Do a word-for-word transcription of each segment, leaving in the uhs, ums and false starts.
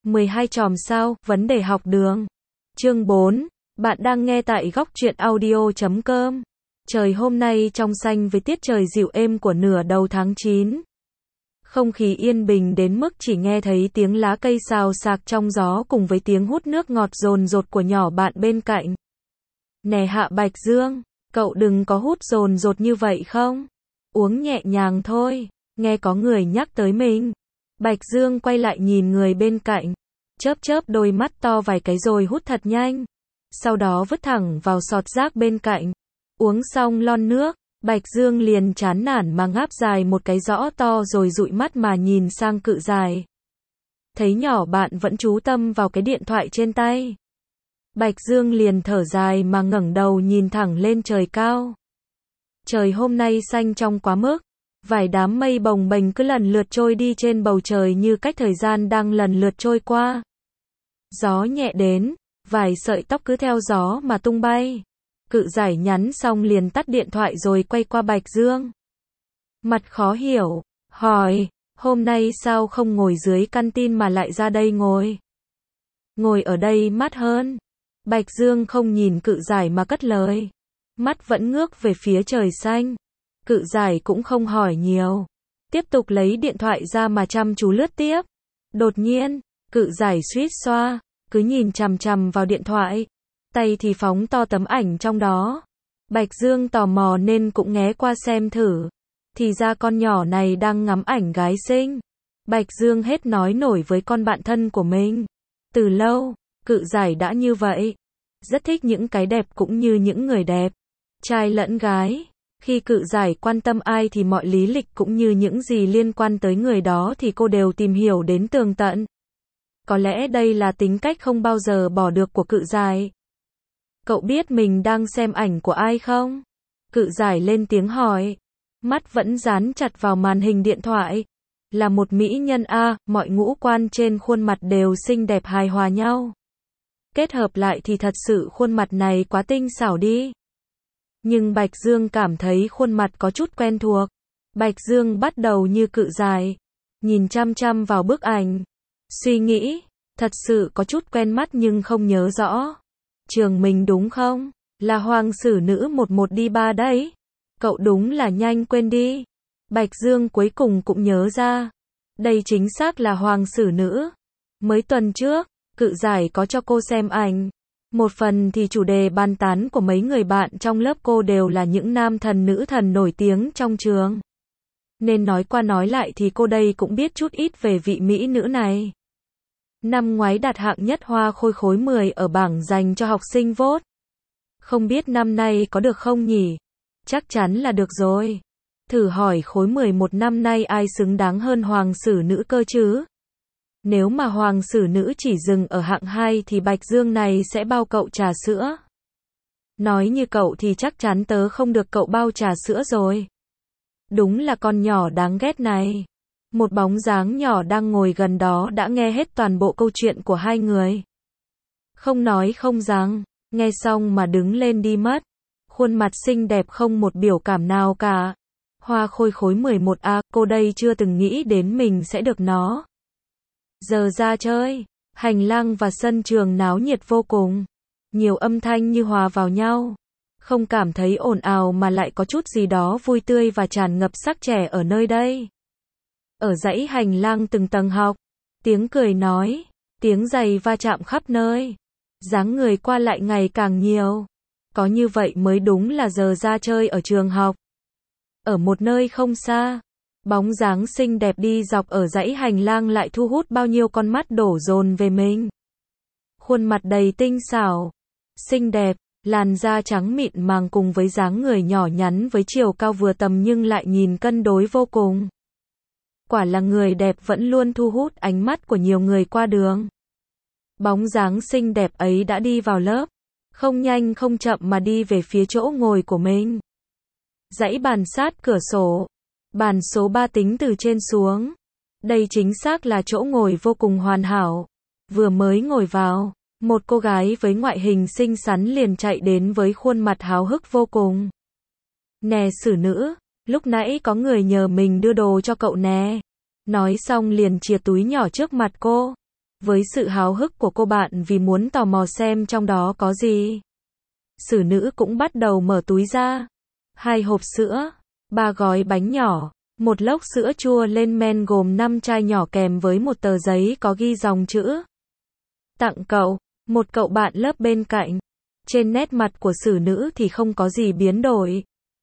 mười hai chòm sao, vấn đề học đường. Chương bốn. Bạn đang nghe tại góc truyện audio chấm com. Trời hôm nay trong xanh với tiết trời dịu êm của nửa đầu tháng chín. Không khí yên bình đến mức chỉ nghe thấy tiếng lá cây xào xạc trong gió cùng với tiếng hút nước ngọt dồn dột của nhỏ bạn bên cạnh. Nè Hạ Bạch Dương, cậu đừng có hút dồn dột như vậy không? Uống nhẹ nhàng thôi, nghe có người nhắc tới mình. Bạch Dương quay lại nhìn người bên cạnh, chớp chớp đôi mắt to vài cái rồi hút thật nhanh. Sau đó vứt thẳng vào sọt rác bên cạnh. Uống xong lon nước, Bạch Dương liền chán nản mà ngáp dài một cái rõ to rồi dụi mắt mà nhìn sang Cự Giải. Thấy nhỏ bạn vẫn chú tâm vào cái điện thoại trên tay. Bạch Dương liền thở dài mà ngẩng đầu nhìn thẳng lên trời cao. Trời hôm nay xanh trong quá mức. Vài đám mây bồng bềnh cứ lần lượt trôi đi trên bầu trời như cách thời gian đang lần lượt trôi qua. Gió nhẹ đến, vài sợi tóc cứ theo gió mà tung bay. Cự Giải nhắn xong liền tắt điện thoại rồi quay qua Bạch Dương. Mặt khó hiểu, hỏi, hôm nay sao không ngồi dưới căn tin mà lại ra đây ngồi? Ngồi ở đây mát hơn. Bạch Dương không nhìn Cự Giải mà cất lời. Mắt vẫn ngước về phía trời xanh. Cự Giải cũng không hỏi nhiều. Tiếp tục lấy điện thoại ra mà chăm chú lướt tiếp. Đột nhiên, Cự Giải suýt xoa, cứ nhìn chằm chằm vào điện thoại. Tay thì phóng to tấm ảnh trong đó. Bạch Dương tò mò nên cũng nghé qua xem thử. Thì ra con nhỏ này đang ngắm ảnh gái xinh. Bạch Dương hết nói nổi với con bạn thân của mình. Từ lâu, Cự Giải đã như vậy. Rất thích những cái đẹp cũng như những người đẹp. Trai lẫn gái. Khi Cự Giải quan tâm ai thì mọi lý lịch cũng như những gì liên quan tới người đó thì cô đều tìm hiểu đến tường tận. Có lẽ đây là tính cách không bao giờ bỏ được của Cự Giải. Cậu biết mình đang xem ảnh của ai không? Cự Giải lên tiếng hỏi. Mắt vẫn dán chặt vào màn hình điện thoại. Là một mỹ nhân a, mọi ngũ quan trên khuôn mặt đều xinh đẹp hài hòa nhau. Kết hợp lại thì thật sự khuôn mặt này quá tinh xảo đi. Nhưng Bạch Dương cảm thấy khuôn mặt có chút quen thuộc. Bạch Dương bắt đầu như Cự Giải, nhìn chăm chăm vào bức ảnh. Suy nghĩ, thật sự có chút quen mắt nhưng không nhớ rõ. Trường mình đúng không? Là Hoàng Sử Nữ một một đi ba đấy. Cậu đúng là nhanh quên đi. Bạch Dương cuối cùng cũng nhớ ra. Đây chính xác là Hoàng Sử Nữ. Mới tuần trước, Cự Giải có cho cô xem ảnh. Một phần thì chủ đề bàn tán của mấy người bạn trong lớp cô đều là những nam thần nữ thần nổi tiếng trong trường. Nên nói qua nói lại thì cô đây cũng biết chút ít về vị mỹ nữ này. Năm ngoái đạt hạng nhất Hoa Khôi khối mười ở bảng dành cho học sinh vote. Không biết năm nay có được không nhỉ? Chắc chắn là được rồi. Thử hỏi khối mười một năm nay ai xứng đáng hơn Hoàng Sử Nữ cơ chứ? Nếu mà Hoàng Sử Nữ chỉ dừng ở hạng hai thì Bạch Dương này sẽ bao cậu trà sữa. Nói như cậu thì chắc chắn tớ không được cậu bao trà sữa rồi. Đúng là con nhỏ đáng ghét này. Một bóng dáng nhỏ đang ngồi gần đó đã nghe hết toàn bộ câu chuyện của hai người. Không nói không rằng, nghe xong mà đứng lên đi mất. Khuôn mặt xinh đẹp không một biểu cảm nào cả. Hoa Khôi khối mười một a, cô đây chưa từng nghĩ đến mình sẽ được nó. Giờ ra chơi, hành lang và sân trường náo nhiệt vô cùng. Nhiều âm thanh như hòa vào nhau. Không cảm thấy ồn ào mà lại có chút gì đó vui tươi và tràn ngập sắc trẻ ở nơi đây. Ở dãy hành lang từng tầng học, tiếng cười nói, tiếng giày va chạm khắp nơi. Dáng người qua lại ngày càng nhiều. Có như vậy mới đúng là giờ ra chơi ở trường học. Ở một nơi không xa, bóng dáng xinh đẹp đi dọc ở dãy hành lang lại thu hút bao nhiêu con mắt đổ dồn về mình. Khuôn mặt đầy tinh xảo, xinh đẹp, làn da trắng mịn màng cùng với dáng người nhỏ nhắn với chiều cao vừa tầm nhưng lại nhìn cân đối vô cùng. Quả là người đẹp vẫn luôn thu hút ánh mắt của nhiều người qua đường. Bóng dáng xinh đẹp ấy đã đi vào lớp, không nhanh không chậm mà đi về phía chỗ ngồi của mình. Dãy bàn sát cửa sổ. Bàn số ba tính từ trên xuống. Đây chính xác là chỗ ngồi vô cùng hoàn hảo. Vừa mới ngồi vào, một cô gái với ngoại hình xinh xắn liền chạy đến với khuôn mặt háo hức vô cùng. Nè Sử Nữ, lúc nãy có người nhờ mình đưa đồ cho cậu nè. Nói xong liền chìa túi nhỏ trước mặt cô. với sự háo hức của cô bạn vì muốn tò mò xem trong đó có gì. Xử nữ cũng bắt đầu mở túi ra. Hai hộp sữa, ba gói bánh nhỏ, một lốc sữa chua lên men gồm năm chai nhỏ kèm với một tờ giấy có ghi dòng chữ. Tặng cậu, một cậu bạn lớp bên cạnh. Trên nét mặt của xử nữ thì không có gì biến đổi.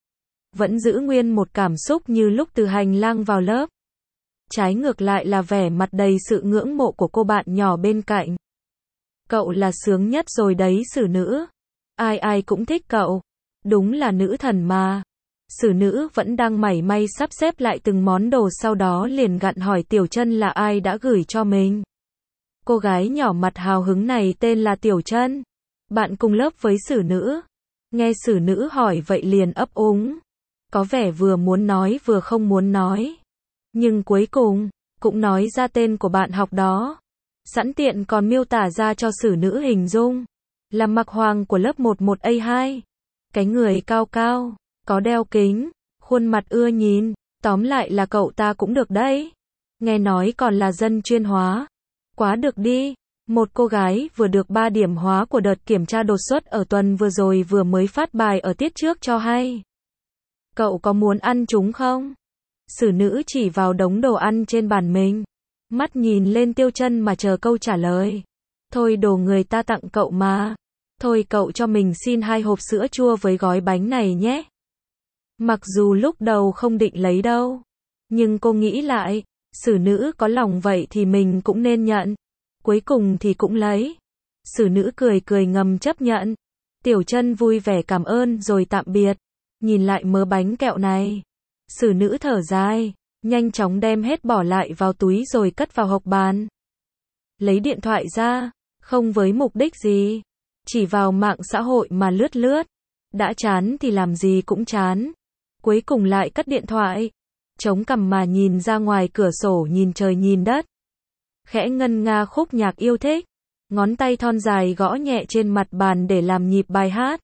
Vẫn giữ nguyên một cảm xúc như lúc từ hành lang vào lớp. Trái ngược lại là vẻ mặt đầy sự ngưỡng mộ của cô bạn nhỏ bên cạnh. Cậu là sướng nhất rồi đấy xử nữ. Ai ai cũng thích cậu. Đúng là nữ thần mà. Xử nữ vẫn đang mải may sắp xếp lại từng món đồ, sau đó liền gặn hỏi Tiểu Trân là ai đã gửi cho mình. Cô gái nhỏ mặt hào hứng này tên là Tiểu Trân. Bạn cùng lớp với xử nữ. Nghe xử nữ hỏi vậy liền ấp úng. Có vẻ vừa muốn nói vừa không muốn nói. Nhưng cuối cùng, cũng nói ra tên của bạn học đó. Sẵn tiện còn miêu tả ra cho xử nữ hình dung. Là Mặc Hoàng của lớp mười một A hai. Cái người cao cao, có đeo kính, khuôn mặt ưa nhìn. Tóm lại là cậu ta cũng được đấy. Nghe nói còn là dân chuyên hóa. Quá được đi. Một cô gái vừa được ba điểm hóa của đợt kiểm tra đột xuất ở tuần vừa rồi vừa mới phát bài ở tiết trước cho hay. Cậu có muốn ăn chúng không? Xử nữ chỉ vào đống đồ ăn trên bàn mình. Mắt nhìn lên Tiêu Trân mà chờ câu trả lời. Thôi đồ người ta tặng cậu mà. Thôi cậu cho mình xin hai hộp sữa chua với gói bánh này nhé. Mặc dù lúc đầu không định lấy đâu. Nhưng cô nghĩ lại, xử nữ có lòng vậy thì mình cũng nên nhận. Cuối cùng thì cũng lấy. Xử nữ cười cười ngầm chấp nhận. Tiểu Trân vui vẻ cảm ơn rồi tạm biệt. Nhìn lại mớ bánh kẹo này. Xử nữ thở dài. Nhanh chóng đem hết bỏ lại vào túi rồi cất vào hộc bàn. Lấy điện thoại ra. Không với mục đích gì. Chỉ vào mạng xã hội mà lướt lướt. Đã chán thì làm gì cũng chán. Cuối cùng lại cất điện thoại. Chống cằm mà nhìn ra ngoài cửa sổ, nhìn trời nhìn đất. Khẽ ngân nga khúc nhạc yêu thích. Ngón tay thon dài gõ nhẹ trên mặt bàn để làm nhịp bài hát.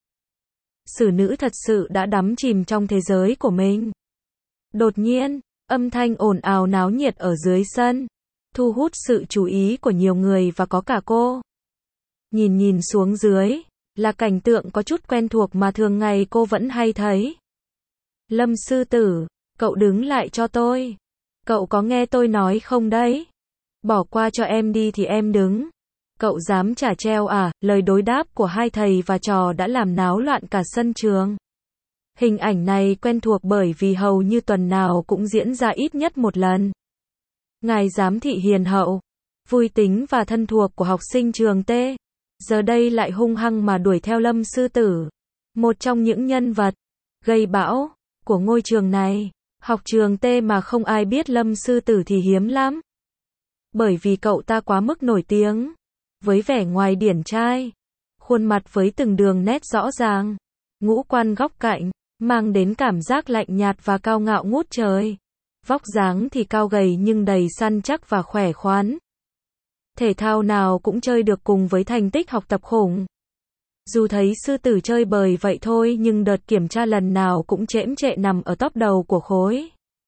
Xử nữ thật sự đã đắm chìm trong thế giới của mình. Đột nhiên, âm thanh ồn ào náo nhiệt ở dưới sân. Thu hút sự chú ý của nhiều người và có cả cô. Nhìn nhìn xuống dưới, là cảnh tượng có chút quen thuộc mà thường ngày cô vẫn hay thấy. Lâm sư tử, cậu đứng lại cho tôi. Cậu có nghe tôi nói không đấy? Bỏ qua cho em đi thì em đứng. Cậu dám trả treo à? Lời đối đáp của hai thầy và trò đã làm náo loạn cả sân trường. Hình ảnh này quen thuộc bởi vì hầu như tuần nào cũng diễn ra ít nhất một lần. Ngài giám thị hiền hậu, vui tính và thân thuộc của học sinh trường T. Giờ đây lại hung hăng mà đuổi theo Lâm sư tử. Một trong những nhân vật gây bão của ngôi trường này. Học trường T mà không ai biết Lâm sư tử thì hiếm lắm. Bởi vì cậu ta quá mức nổi tiếng. Với vẻ ngoài điển trai. Khuôn mặt với từng đường nét rõ ràng. Ngũ quan góc cạnh. Mang đến cảm giác lạnh nhạt và cao ngạo ngút trời. Vóc dáng thì cao gầy nhưng đầy săn chắc và khỏe khoắn. Thể thao nào cũng chơi được cùng với thành tích học tập khủng. Dù thấy sư tử chơi bời vậy thôi nhưng đợt kiểm tra lần nào cũng chễm chệ nằm ở top đầu của khối.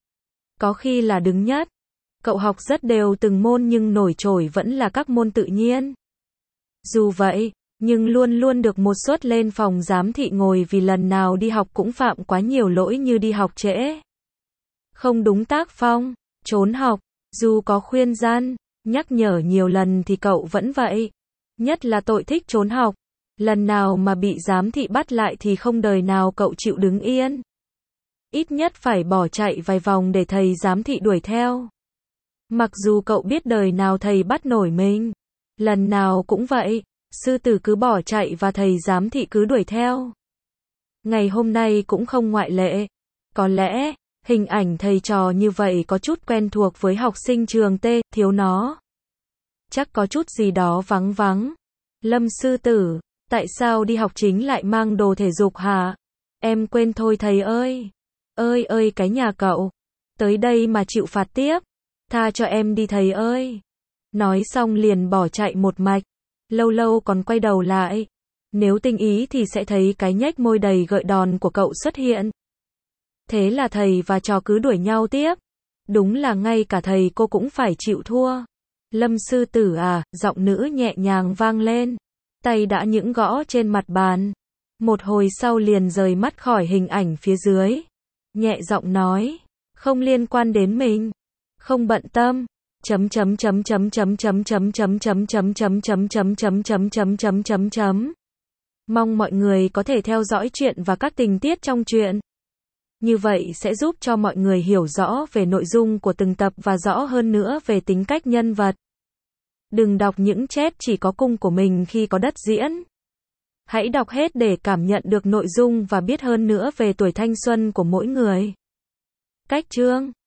Có khi là đứng nhất. Cậu học rất đều từng môn nhưng nổi trội vẫn là các môn tự nhiên. Dù vậy, nhưng luôn luôn được một suất lên phòng giám thị ngồi vì lần nào đi học cũng phạm quá nhiều lỗi như đi học trễ. Không đúng tác phong, trốn học, dù có khuyên gian, nhắc nhở nhiều lần thì cậu vẫn vậy. Nhất là tội thích trốn học. Lần nào mà bị giám thị bắt lại thì không đời nào cậu chịu đứng yên. Ít nhất phải bỏ chạy vài vòng để thầy giám thị đuổi theo. Mặc dù cậu biết đời nào thầy bắt nổi mình. Lần nào cũng vậy, sư tử cứ bỏ chạy và thầy giám thị cứ đuổi theo. Ngày hôm nay cũng không ngoại lệ. Có lẽ, hình ảnh thầy trò như vậy có chút quen thuộc với học sinh trường T, thiếu nó. Chắc có chút gì đó vắng vắng. Lâm sư tử, tại sao đi học chính lại mang đồ thể dục hả? Em quên thôi thầy ơi. Ơi ơi cái nhà cậu. Tới đây mà chịu phạt tiếp. Tha cho em đi thầy ơi. Nói xong liền bỏ chạy một mạch. Lâu lâu còn quay đầu lại. Nếu tinh ý thì sẽ thấy cái nhếch môi đầy gợi đòn của cậu xuất hiện. Thế là thầy và trò cứ đuổi nhau tiếp. Đúng là ngay cả thầy cô cũng phải chịu thua. Lâm sư tử à, giọng nữ nhẹ nhàng vang lên. Tay đã những gõ trên mặt bàn. Một hồi sau liền rời mắt khỏi hình ảnh phía dưới. Nhẹ giọng nói, không liên quan đến mình. Không bận tâm. Chấm chấm chấm chấm chấm chấm chấm chấm chấm chấm chấm chấm chấm chấm chấm chấm chấm chấm chấm. Mong mọi người có thể theo dõi chuyện và các tình tiết trong truyện. Như vậy sẽ giúp cho mọi người hiểu rõ về nội dung của từng tập và rõ hơn nữa về tính cách nhân vật. Đừng đọc những chat chỉ có cung của mình khi có đất diễn. Hãy đọc hết để cảm nhận được nội dung và biết hơn nữa về tuổi thanh xuân của mỗi người. Cách chương